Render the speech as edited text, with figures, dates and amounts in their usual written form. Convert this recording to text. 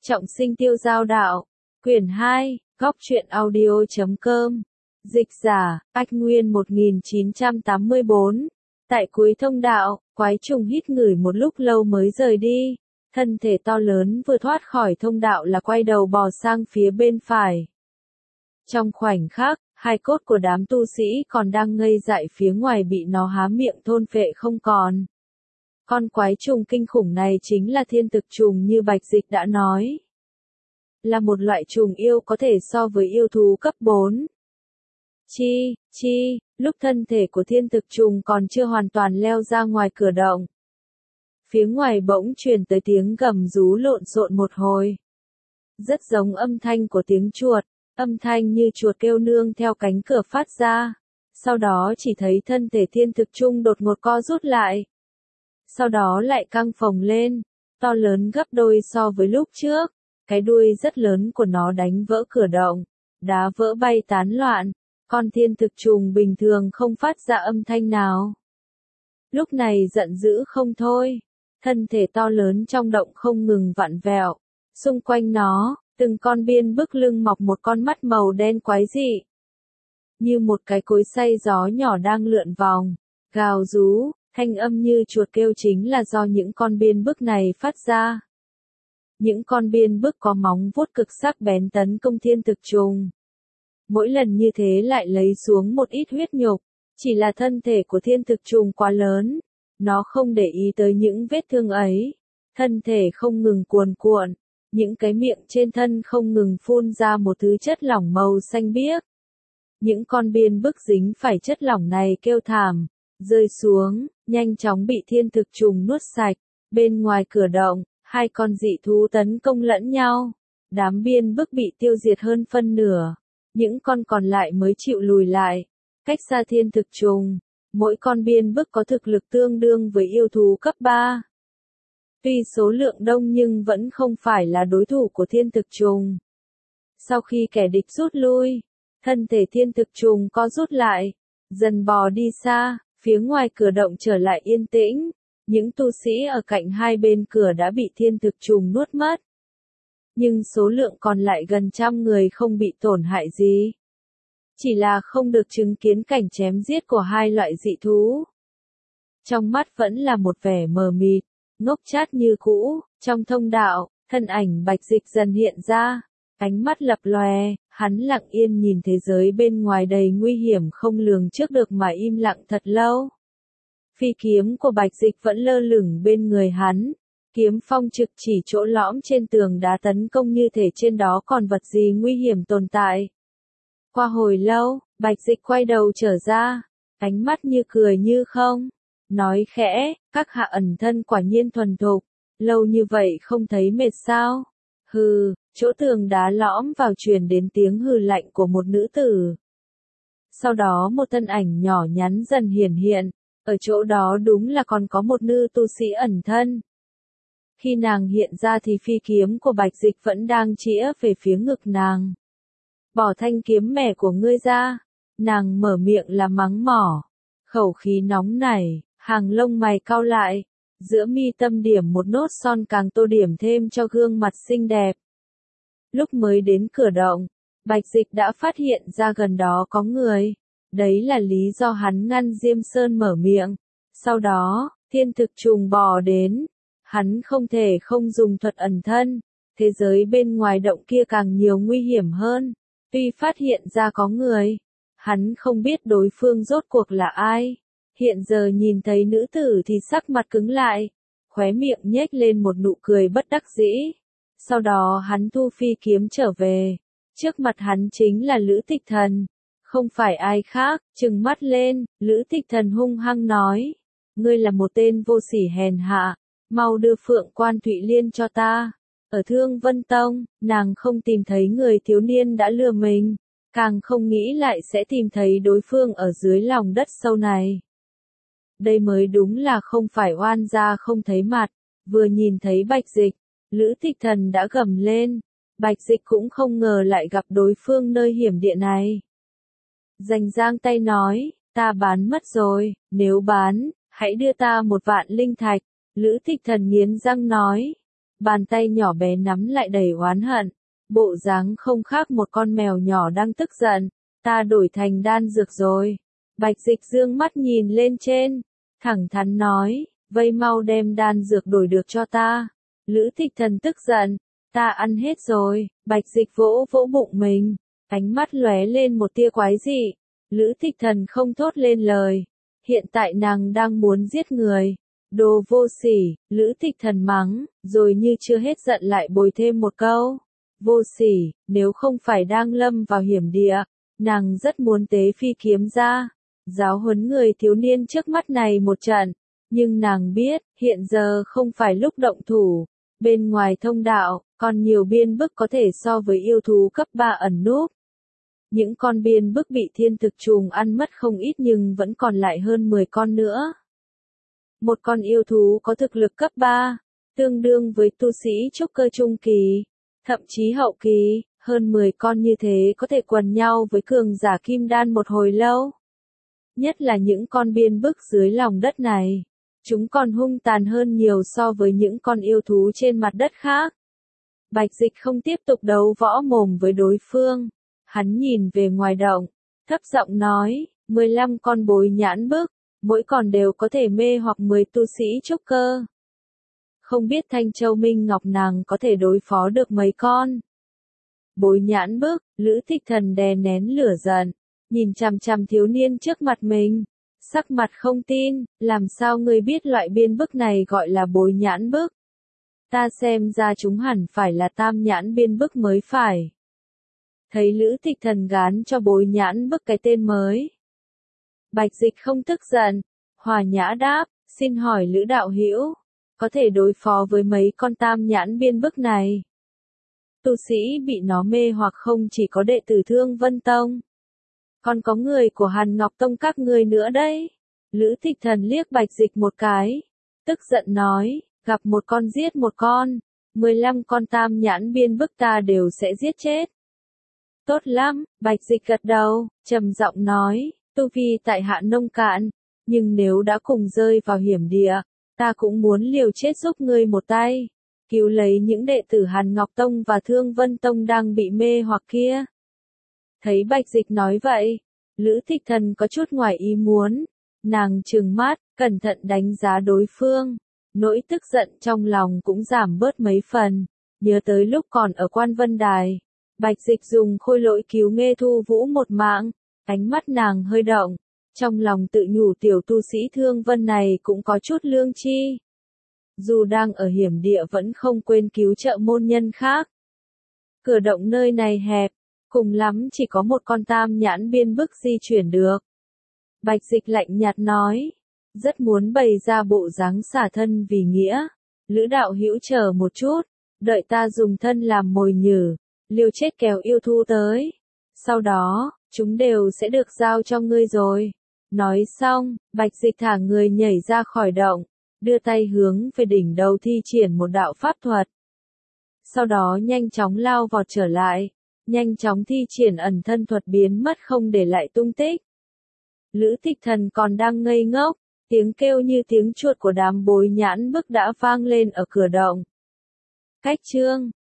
Trọng sinh tiêu giao đạo. Quyển 2, góc truyện audio.com. Dịch giả, Ách Nguyên 1984. Tại cuối thông đạo, quái trùng hít ngửi một lúc lâu mới rời đi. Thân thể to lớn vừa thoát khỏi thông đạo là quay đầu bò sang phía bên phải. Trong khoảnh khắc, hai cốt của đám tu sĩ còn đang ngây dại phía ngoài bị nó há miệng thôn phệ không còn. Con quái trùng kinh khủng này chính là thiên thực trùng như Bạch Dịch đã nói. Là một loại trùng yêu có thể so với yêu thú cấp 4. Lúc thân thể của thiên thực trùng còn chưa hoàn toàn leo ra ngoài cửa động. Phía ngoài bỗng truyền tới tiếng gầm rú lộn xộn một hồi. Rất giống âm thanh của tiếng chuột, âm thanh như chuột kêu nương theo cánh cửa phát ra. Sau đó chỉ thấy thân thể thiên thực trùng đột ngột co rút lại. Sau đó lại căng phồng lên, to lớn gấp đôi so với lúc trước. Cái đuôi rất lớn của nó đánh vỡ cửa động, đá vỡ bay tán loạn. Con thiên thực trùng bình thường không phát ra âm thanh nào. Lúc này giận dữ không thôi, thân thể to lớn trong động không ngừng vặn vẹo. Xung quanh nó, từng con biên bức lưng mọc một con mắt màu đen quái dị. Như một cái cối xay gió nhỏ đang lượn vòng, gào rú, thanh âm như chuột kêu chính là do những con biên bức này phát ra. Những con biên bức có móng vuốt cực sắc bén tấn công thiên thực trùng. Mỗi lần như thế lại lấy xuống một ít huyết nhục, chỉ là thân thể của thiên thực trùng quá lớn, nó không để ý tới những vết thương ấy, thân thể không ngừng cuồn cuộn, những cái miệng trên thân không ngừng phun ra một thứ chất lỏng màu xanh biếc. Những con biên bức dính phải chất lỏng này kêu thảm, rơi xuống, nhanh chóng bị thiên thực trùng nuốt sạch. Bên ngoài cửa động, hai con dị thú tấn công lẫn nhau, đám biên bức bị tiêu diệt hơn phân nửa. Những con còn lại mới chịu lùi lại, cách xa thiên thực trùng. Mỗi con biên bức có thực lực tương đương với yêu thú cấp 3. Tuy số lượng đông nhưng vẫn không phải là đối thủ của thiên thực trùng. Sau khi kẻ địch rút lui, thân thể thiên thực trùng co rút lại, dần bò đi xa, phía ngoài cửa động trở lại yên tĩnh. Những tu sĩ ở cạnh hai bên cửa đã bị thiên thực trùng nuốt mất. Nhưng số lượng còn lại gần 100 người không bị tổn hại gì. Chỉ là không được chứng kiến cảnh chém giết của hai loại dị thú. Trong mắt vẫn là một vẻ mờ mịt, ngốc chát như cũ. Trong thông đạo, thân ảnh Bạch Dịch dần hiện ra, ánh mắt lập lòe, hắn lặng yên nhìn thế giới bên ngoài đầy nguy hiểm không lường trước được mà im lặng thật lâu. Phi kiếm của Bạch Dịch vẫn lơ lửng bên người hắn. Kiếm phong trực chỉ chỗ lõm trên tường đá tấn công như thể trên đó còn vật gì nguy hiểm tồn tại. Qua hồi lâu, Bạch Dịch quay đầu trở ra, ánh mắt như cười như không, nói khẽ, các hạ ẩn thân quả nhiên thuần thục, lâu như vậy không thấy mệt sao? Hừ, chỗ tường đá lõm vào truyền đến tiếng hừ lạnh của một nữ tử. Sau đó một thân ảnh nhỏ nhắn dần hiển hiện, ở chỗ đó đúng là còn có một nữ tu sĩ ẩn thân. Khi nàng hiện ra thì phi kiếm của Bạch Dịch vẫn đang chĩa về phía ngực nàng. Bỏ thanh kiếm mẻ của ngươi ra, nàng mở miệng là mắng mỏ. Khẩu khí nóng nảy, hàng lông mày cau lại, giữa mi tâm điểm một nốt son càng tô điểm thêm cho gương mặt xinh đẹp. Lúc mới đến cửa động, Bạch Dịch đã phát hiện ra gần đó có người. Đấy là lý do hắn ngăn Diêm Sơn mở miệng. Sau đó, thiên thực trùng bò đến. Hắn không thể không dùng thuật ẩn thân. Thế giới bên ngoài động kia càng nhiều nguy hiểm hơn. Tuy phát hiện ra có người, hắn không biết đối phương rốt cuộc là ai. Hiện giờ nhìn thấy nữ tử thì sắc mặt cứng lại, khóe miệng nhếch lên một nụ cười bất đắc dĩ. Sau đó hắn thu phi kiếm trở về. Trước mặt hắn chính là Lữ Tịch Thần. Không phải ai khác, trừng mắt lên, Lữ Tịch Thần hung hăng nói. Ngươi là một tên vô sỉ hèn hạ, mau đưa Phượng Quan Thụy Liên cho ta. Ở Thương Vân Tông, nàng không tìm thấy người thiếu niên đã lừa mình, càng không nghĩ lại sẽ tìm thấy đối phương ở dưới lòng đất sâu này. Đây mới đúng là không phải oan gia không thấy mặt, vừa nhìn thấy Bạch Dịch, Lữ Tịch Thần đã gầm lên. Bạch Dịch cũng không ngờ lại gặp đối phương nơi hiểm địa này. Giành giang tay nói, ta bán mất rồi, nếu bán, hãy đưa ta 1 vạn linh thạch. Lữ Tịch Thần nghiến răng nói, bàn tay nhỏ bé nắm lại đầy oán hận, bộ dáng không khác một con mèo nhỏ đang tức giận. Ta đổi thành đan dược rồi. Bạch Dịch dương mắt nhìn lên trên, thẳng thắn nói, vây mau đem đan dược đổi được cho ta. Lữ Thích Thần tức giận, ta ăn hết rồi. Bạch Dịch vỗ vỗ bụng mình, ánh mắt lóe lên một tia quái dị. Lữ Thích Thần không thốt lên lời, hiện tại nàng đang muốn giết người. Đồ vô sỉ. Lữ Thích Thần mắng, rồi như chưa hết giận lại bồi thêm một câu. Vô sỉ, nếu không phải đang lâm vào hiểm địa, nàng rất muốn tế phi kiếm ra, giáo huấn người thiếu niên trước mắt này một trận. Nhưng nàng biết, hiện giờ không phải lúc động thủ. Bên ngoài thông đạo, còn nhiều biên bức có thể so với yêu thú cấp 3 ẩn núp. Những con biên bức bị thiên thực trùng ăn mất không ít nhưng vẫn còn lại hơn 10 con nữa. Một con yêu thú có thực lực cấp 3, tương đương với tu sĩ trúc cơ trung kỳ, thậm chí hậu kỳ, hơn 10 con như thế có thể quần nhau với cường giả kim đan một hồi lâu. Nhất là những con biên bức dưới lòng đất này, chúng còn hung tàn hơn nhiều so với những con yêu thú trên mặt đất khác. Bạch Dịch không tiếp tục đấu võ mồm với đối phương, hắn nhìn về ngoài động, thấp giọng nói, 15 con bối nhãn bức, mỗi con đều có thể mê hoặc 10 tu sĩ trúc cơ. Không biết Thanh Châu Minh Ngọc nàng có thể đối phó được mấy con. Bối nhãn bức, Lữ Thích Thần đè nén lửa giận, nhìn chằm chằm thiếu niên trước mặt mình, sắc mặt không tin, làm sao ngươi biết loại biên bức này gọi là bối nhãn bức? Ta xem ra chúng hẳn phải là tam nhãn biên bức mới phải. Thấy Lữ Thích Thần gán cho bối nhãn bức cái tên mới. Bạch Dịch không tức giận, hòa nhã đáp, xin hỏi Lữ đạo hữu, có thể đối phó với mấy con tam nhãn biên bức này? Tu sĩ bị nó mê hoặc không chỉ có đệ tử Thương Vân Tông, còn có người của Hàn Ngọc Tông các ngươi nữa đấy. Lữ Thích Thần liếc Bạch Dịch một cái, tức giận nói, gặp một con giết một con, 15 con tam nhãn biên bức ta đều sẽ giết chết. Tốt lắm, Bạch Dịch gật đầu, trầm giọng nói, tu vi tại hạ nông cạn, nhưng nếu đã cùng rơi vào hiểm địa, ta cũng muốn liều chết giúp ngươi một tay, cứu lấy những đệ tử Hàn Ngọc Tông và Thương Vân Tông đang bị mê hoặc kia. Thấy Bạch Dịch nói vậy, Lữ Thích Thần có chút ngoài ý muốn, nàng trừng mắt, cẩn thận đánh giá đối phương, nỗi tức giận trong lòng cũng giảm bớt mấy phần, nhớ tới lúc còn ở Quan Vân Đài, Bạch Dịch dùng khôi lỗi cứu Nghê Thu Vũ một mạng, ánh mắt nàng hơi động, trong lòng tự nhủ tiểu tu sĩ Thương Vân này cũng có chút lương tri. Dù đang ở hiểm địa vẫn không quên cứu trợ môn nhân khác. Cửa động nơi này hẹp, cùng lắm chỉ có một con tam nhãn biên bức di chuyển được. Bạch Dịch lạnh nhạt nói, rất muốn bày ra bộ dáng xả thân vì nghĩa. Lữ đạo hữu chờ một chút, đợi ta dùng thân làm mồi nhử, liều chết kéo yêu thú tới. Sau đó, chúng đều sẽ được giao cho ngươi rồi. Nói xong, Bạch Dịch thả người nhảy ra khỏi động, đưa tay hướng về đỉnh đầu thi triển một đạo pháp thuật. Sau đó nhanh chóng lao vọt trở lại, nhanh chóng thi triển ẩn thân thuật biến mất không để lại tung tích. Lữ Thích Thần còn đang ngây ngốc, tiếng kêu như tiếng chuột của đám bối nhãn bức đã vang lên ở cửa động. Cách chương